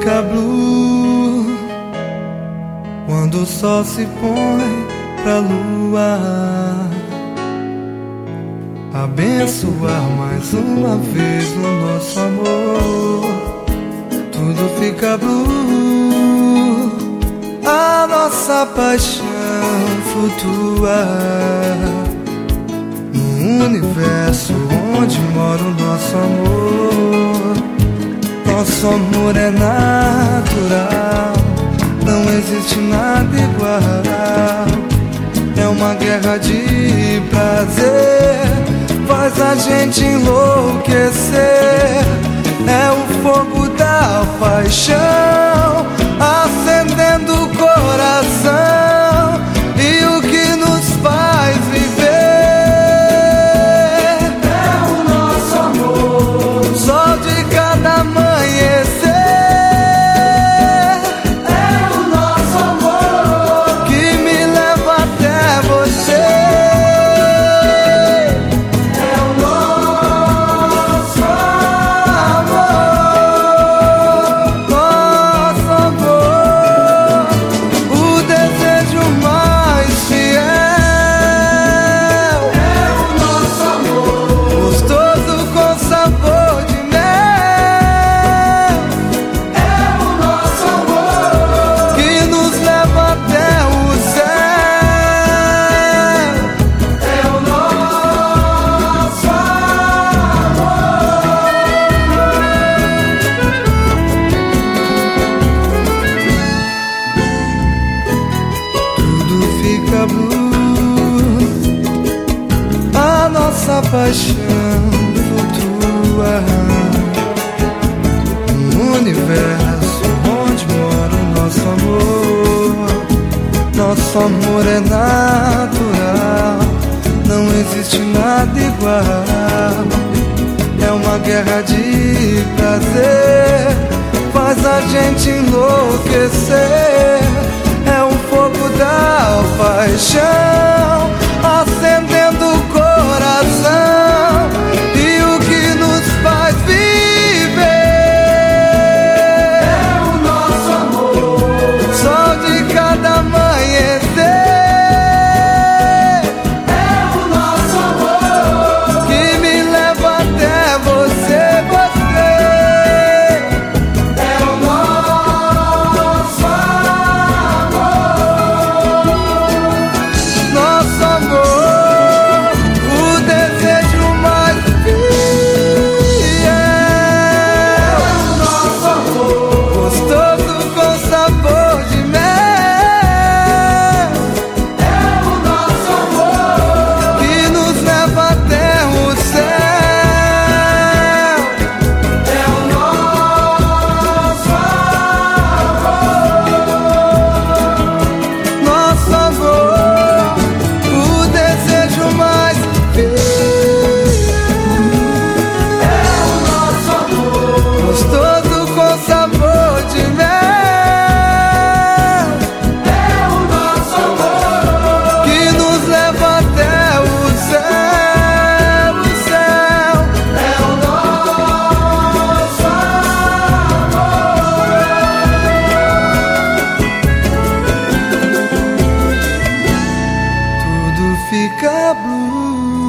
fica blue quando o sol se põe pra lua abençoar mais uma vez o nosso amor. Tudo fica blue, a nossa paixão flutua no universo onde mora o nosso amor. Nosso amor é natural, não existe nada igual. É uma guerra de prazer, faz a gente enlouquecer. É o fogo da paixão acendendo o coração e o que nos faz viver. É o nosso amor, o sol de cada amanhecer. É o nosso amor que me leva até você. É o nosso amor, o desejo mais fiel. É o nosso amor, gostoso com sabor de mel. É o nosso amor que nos leva até o céu. É o nosso amor. Tudo fica blue, a nossa paixão flutua no universo onde mora o nosso amor. Nosso amor é natural, não existe nada igual. É uma guerra de prazer, faz a gente enlouquecer. É o fogo da paixão acendendo o coração e o que nos faz viver. É o nosso amor, sol de cada amanhecer. É o nosso amor que me leva até você. É o nosso amor, o desejo mais fiel. É o nosso amor, gostoso com sabor de mel. É o nosso amor que nos leva até o céu. É o nosso amor, o desejo mais fiel. É o nosso amor, gostoso com sabor de mel. É o nosso amor que nos leva até o céu, o céu. É o nosso amor. Tudo fica blue